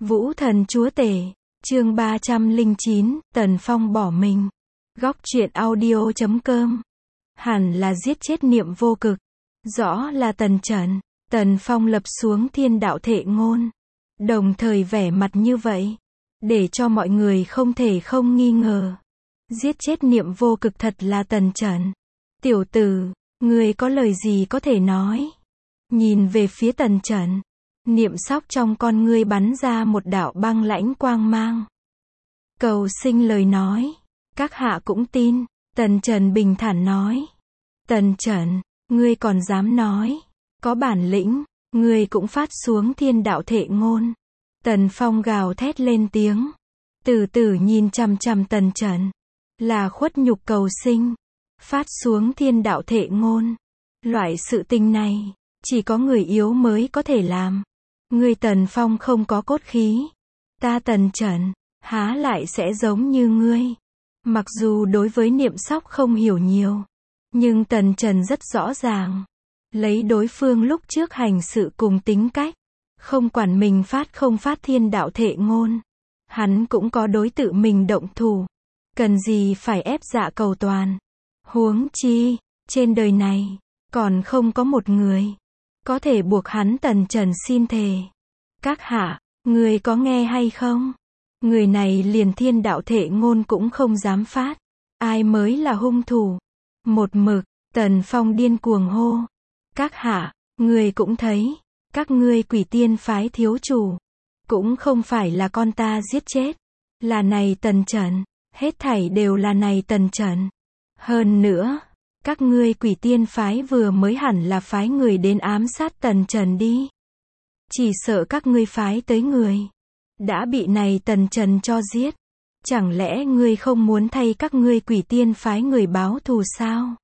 Vũ thần chúa tể, chương 309, Tần Phong bỏ mình. Góc truyện audio.com. Hẳn là giết chết Niệm Vô Cực. Rõ là Tần Trần. Tần Phong lập xuống thiên đạo thệ ngôn. Đồng thời vẻ mặt như vậy, để cho mọi người không thể không nghi ngờ. Giết chết Niệm Vô Cực thật là Tần Trần. Tiểu tử, ngươi có lời gì có thể nói? Nhìn về phía Tần Trần, Niệm Sóc trong con ngươi bắn ra một đạo băng lãnh quang mang. Cầu sinh lời nói, các hạ cũng tin. Tần Trần bình thản nói. Tần Trần, ngươi còn dám nói, có bản lĩnh, ngươi cũng phát xuống thiên đạo thệ ngôn. Tần Phong gào thét lên tiếng. Từ từ nhìn chằm chằm Tần Trần. Là khuất nhục cầu sinh. Phát xuống thiên đạo thệ ngôn. Loại sự tình này, chỉ có người yếu mới có thể làm. Ngươi Tần Phong không có cốt khí. Ta Tần Trần, há lại sẽ giống như ngươi. Mặc dù đối với Niệm Sóc không hiểu nhiều, nhưng Tần Trần rất rõ ràng. Lấy đối phương lúc trước hành sự cùng tính cách, không quản mình phát không phát thiên đạo thệ ngôn, hắn cũng có đối tự mình động thủ. Cần gì phải ép dạ cầu toàn. Huống chi, trên đời này, còn không có một người có thể buộc hắn Tần Trần xin thề. Các hạ, người có nghe hay không? Người này liền thiên đạo thệ ngôn cũng không dám phát. Ai mới là hung thủ? Một mực, Tần Phong điên cuồng hô. Các hạ, người cũng thấy, các ngươi Quỷ Tiên phái thiếu chủ, cũng không phải là con ta giết chết. Là này Tần Trần, hết thảy đều là này Tần Trần. Hơn nữa, các ngươi Quỷ Tiên phái vừa mới hẳn là phái người đến ám sát Tần Trần đi. Chỉ sợ các ngươi phái tới người đã bị này Tần Trần cho giết. Chẳng lẽ ngươi không muốn thay các ngươi Quỷ Tiên phái người báo thù sao?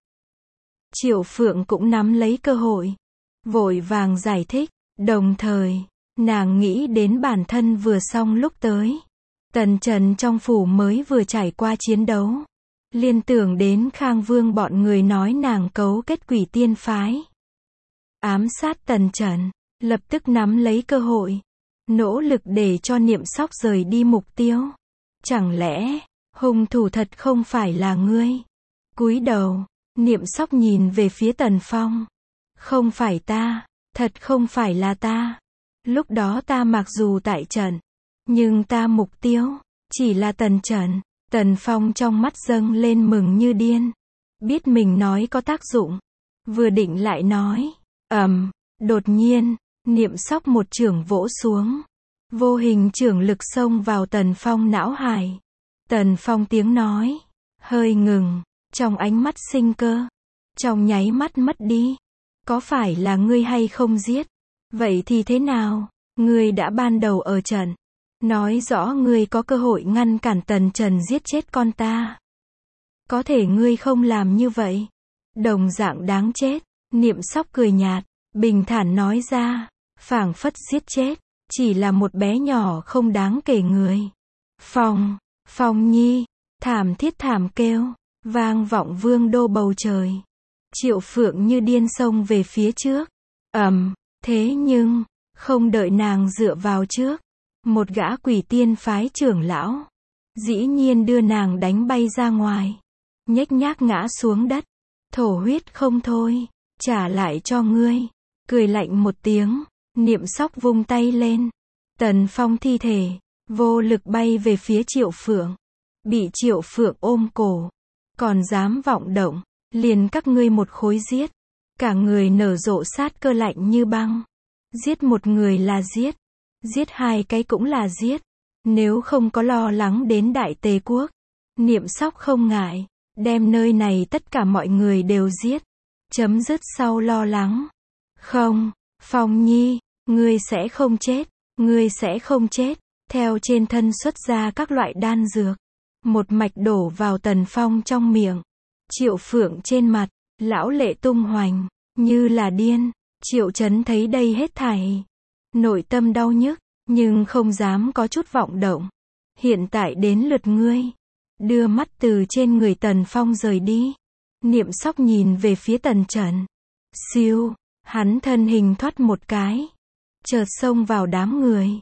Triệu Phượng cũng nắm lấy cơ hội, vội vàng giải thích, đồng thời, nàng nghĩ đến bản thân vừa xong lúc tới. Tần Trần trong phủ mới vừa trải qua chiến đấu. Liên tưởng đến Khang Vương bọn người nói nàng cấu kết Quỷ Tiên phái. Ám sát Tần Trần, lập tức nắm lấy cơ hội. Nỗ lực để cho Niệm Sóc rời đi mục tiêu. Chẳng lẽ, hung thủ thật không phải là ngươi? Cúi đầu, Niệm Sóc nhìn về phía Tần Phong. Không phải ta, thật không phải là ta. Lúc đó ta mặc dù tại trận, nhưng ta mục tiêu chỉ là Tần Trần. Tần Phong trong mắt dâng lên mừng như điên. Biết mình nói có tác dụng. Vừa định lại nói. Đột nhiên, Niệm Sóc một chưởng vỗ xuống. Vô hình chưởng lực xông vào Tần Phong não hải. Tần Phong tiếng nói hơi ngừng, trong ánh mắt sinh cơ, trong nháy mắt mất đi. Có phải là ngươi hay không giết? Vậy thì thế nào? Ngươi đã ban đầu ở trận, nói rõ ngươi có cơ hội ngăn cản Tần Trần giết chết con ta. Có thể ngươi không làm như vậy, đồng dạng đáng chết. Niệm Sóc cười nhạt, bình thản nói ra, phảng phất giết chết chỉ là một bé nhỏ không đáng kể người. Phong nhi, thảm thiết thảm kêu, vang vọng vương đô bầu trời. Triệu Phượng như điên xông về phía trước. Thế nhưng, không đợi nàng dựa vào trước, một gã Quỷ Tiên phái trưởng lão, dĩ nhiên đưa nàng đánh bay ra ngoài. Nhếch nhác ngã xuống đất, thổ huyết không thôi, trả lại cho ngươi. Cười lạnh một tiếng. Niệm Sóc vung tay lên. Tần Phong thi thể, vô lực bay về phía Triệu Phượng. Bị Triệu Phượng ôm cổ. Còn dám vọng động, liền các ngươi một khối giết. Cả người nở rộ sát cơ lạnh như băng. Giết một người là giết. Giết hai cái cũng là giết. Nếu không có lo lắng đến Đại Tề Quốc, Niệm Sóc không ngại đem nơi này tất cả mọi người đều giết. Chấm dứt sau lo lắng. Không, Phong nhi, ngươi sẽ không chết, ngươi sẽ không chết. Theo trên thân xuất ra các loại đan dược, một mạch đổ vào Tần Phong trong miệng. Triệu Phượng trên mặt, lão lệ tung hoành, như là điên. Triệu Chấn thấy đây hết thảy, nội tâm đau nhức, nhưng không dám có chút vọng động. Hiện tại đến lượt ngươi. Đưa mắt từ trên người Tần Phong rời đi. Niệm Sóc nhìn về phía Tần Trần. Siêu, hắn thân hình thoát một cái, chợt xông vào đám người.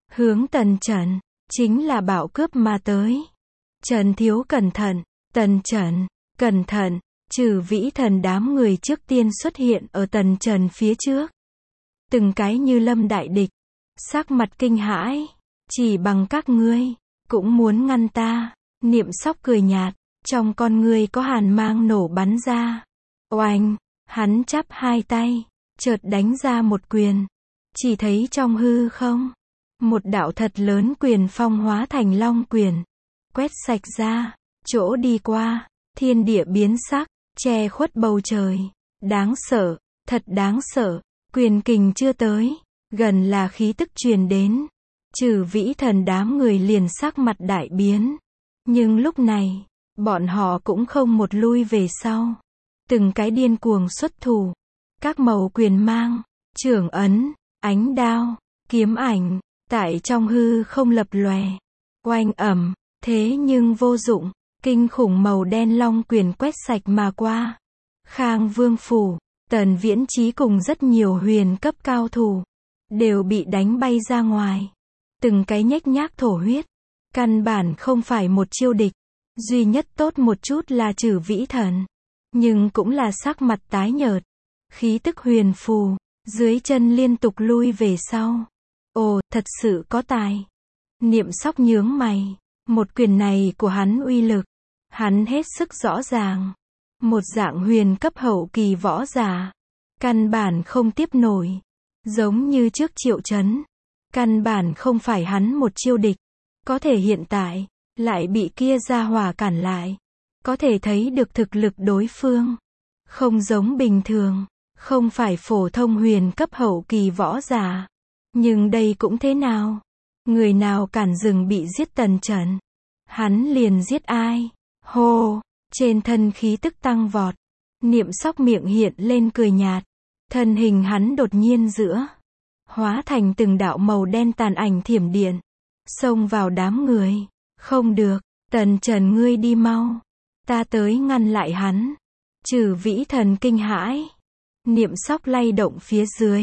hướng Tần Trần, chính là bạo cướp mà tới. Trần thiếu cẩn thận, Tần Trần, cẩn thận, Trừ Vĩ Thần đám người trước tiên xuất hiện ở Tần Trần phía trước. Từng cái như lâm đại địch, sắc mặt kinh hãi, chỉ bằng các ngươi, cũng muốn ngăn ta. Niệm Sóc cười nhạt, trong con ngươi có hàn mang nổ bắn ra. Oanh, hắn chắp hai tay, chợt đánh ra một quyền. Chỉ thấy trong hư không, một đạo thật lớn quyền phong hóa thành long quyền, quét sạch ra, chỗ đi qua, thiên địa biến sắc, che khuất bầu trời. Đáng sợ, thật đáng sợ, quyền kình chưa tới, gần là khí tức truyền đến. Trừ Vĩ Thần đám người liền sắc mặt đại biến. Nhưng lúc này, bọn họ cũng không một lui về sau. Từng cái điên cuồng xuất thủ. Các màu quyền mang, chưởng ấn, ánh đao, kiếm ảnh, tại trong hư không lập lòe. Oanh ầm, thế nhưng vô dụng, kinh khủng màu đen long quyền quét sạch mà qua. Khang Vương Phủ, Tần Viễn Chí cùng rất nhiều huyền cấp cao thủ, đều bị đánh bay ra ngoài. Từng cái nhếch nhác thổ huyết. Căn bản không phải một chiêu địch. Duy nhất tốt một chút là Trừ Vĩ Thần. Nhưng cũng là sắc mặt tái nhợt. Khí tức huyền phù, dưới chân liên tục lui về sau. Ồ, thật sự có tài. Niệm Sóc nhướng mày. Một quyền này của hắn uy lực, hắn hết sức rõ ràng. Một dạng huyền cấp hậu kỳ võ giả, căn bản không tiếp nổi. Giống như trước Triệu Chấn, căn bản không phải hắn một chiêu địch. Có thể hiện tại, lại bị kia gia hỏa cản lại. Có thể thấy được thực lực đối phương. Không giống bình thường, không phải phổ thông huyền cấp hậu kỳ võ giả. Nhưng đây cũng thế nào? Người nào cản rừng bị giết Tần Trần, hắn liền giết ai? Hô, trên thân khí tức tăng vọt. Niệm Sóc miệng hiện lên cười nhạt. Thân hình hắn đột nhiên giữa, hóa thành từng đạo màu đen tàn ảnh thiểm điện, xông vào đám người. Không được, Tần Trần ngươi đi mau. Ta tới ngăn lại hắn. Trừ Vĩ Thần kinh hãi. Niệm Sóc lay động phía dưới.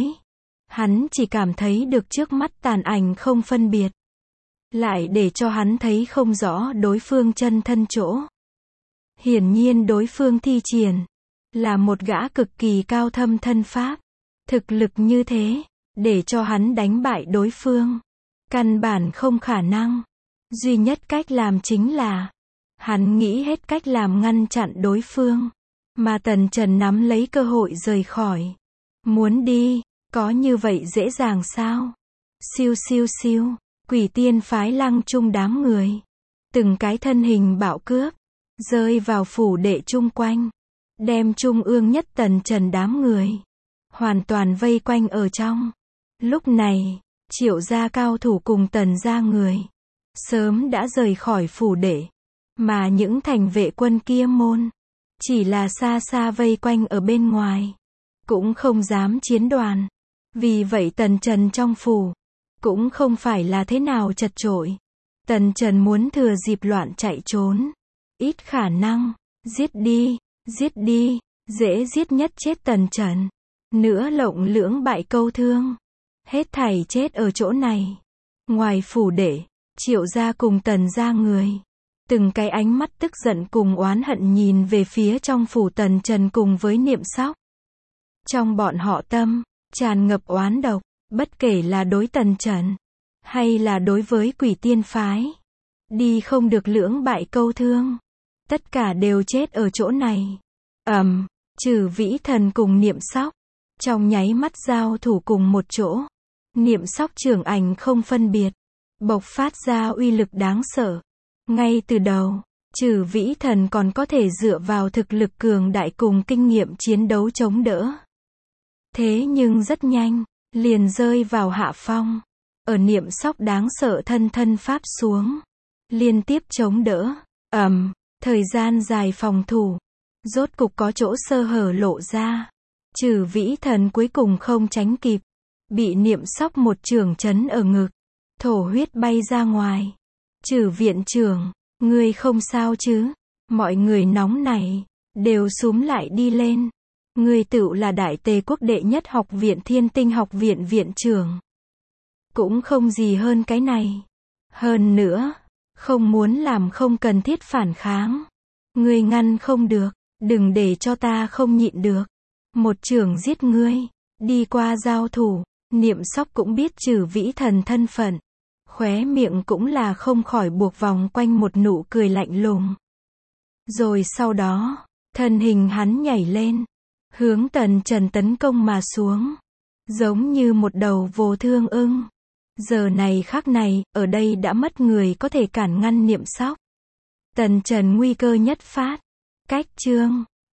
Hắn chỉ cảm thấy được trước mắt tàn ảnh không phân biệt. Lại để cho hắn thấy không rõ đối phương chân thân chỗ. Hiển nhiên đối phương thi triển là một gã cực kỳ cao thâm thân pháp. Thực lực như thế, để cho hắn đánh bại đối phương, căn bản không khả năng. Duy nhất cách làm chính là, hắn nghĩ hết cách làm ngăn chặn đối phương. Mà Tần Trần nắm lấy cơ hội rời khỏi. Muốn đi, có như vậy dễ dàng sao? Siêu siêu siêu, Quỷ Tiên phái Lăng Trung đám người. Từng cái thân hình bạo cướp, rơi vào phủ đệ chung quanh. Đem trung ương nhất Tần Trần đám người hoàn toàn vây quanh ở trong. Lúc này, Triệu gia cao thủ cùng Tần gia người sớm đã rời khỏi phủ đệ. Mà những thành vệ quân kia môn chỉ là xa xa vây quanh ở bên ngoài, cũng không dám chiến đoàn. Vì vậy Tần Trần trong phủ cũng không phải là thế nào chật chội. Tần Trần muốn thừa dịp loạn chạy trốn, ít khả năng. Giết đi, dễ giết nhất chết Tần Trần. Nữa lộng lưỡng bại câu thương, hết thảy chết ở chỗ này. Ngoài phủ đệ, Triệu gia cùng Tần gia người, từng cái ánh mắt tức giận cùng oán hận nhìn về phía trong phủ Tần Trần cùng với Niệm Sóc. Trong bọn họ tâm tràn ngập oán độc, bất kể là đối Tần Trần hay là đối với Quỷ Tiên phái, đi không được lưỡng bại câu thương, tất cả đều chết ở chỗ này. Trừ Vĩ Thần cùng Niệm Sóc trong nháy mắt giao thủ cùng một chỗ. Niệm Sóc trưởng ảnh không phân biệt, bộc phát ra uy lực đáng sợ. Ngay từ đầu, Trừ Vĩ Thần còn có thể dựa vào thực lực cường đại cùng kinh nghiệm chiến đấu chống đỡ. Thế nhưng rất nhanh, liền rơi vào hạ phong. Ở Niệm Sóc đáng sợ thân pháp xuống, liên tiếp chống đỡ. Thời gian dài phòng thủ, rốt cục có chỗ sơ hở lộ ra. Trừ Vĩ Thần cuối cùng không tránh kịp, bị Niệm Sóc một chưởng chấn ở ngực, thổ huyết bay ra ngoài. Trừ viện trưởng, ngươi không sao chứ? Mọi người nóng này đều xúm lại đi lên. Ngươi tựu là Đại Tề quốc đệ nhất học viện Thiên Tinh học viện viện trưởng. Cũng không gì hơn cái này. Hơn nữa, không muốn làm không cần thiết phản kháng. Ngươi ngăn không được, đừng để cho ta không nhịn được. Một chưởng giết ngươi, đi qua giao thủ, Niệm Sóc cũng biết Trử Vĩ Thần thân phận. Khóe miệng cũng là không khỏi buộc vòng quanh một nụ cười lạnh lùng. Rồi sau đó, thân hình hắn nhảy lên, hướng Tần Trần tấn công mà xuống. Giống như một đầu vô thương ưng. Giờ này khắc này, ở đây đã mất người có thể cản ngăn Niệm Sóc. Tần Trần nguy cơ nhất phát. Cách chương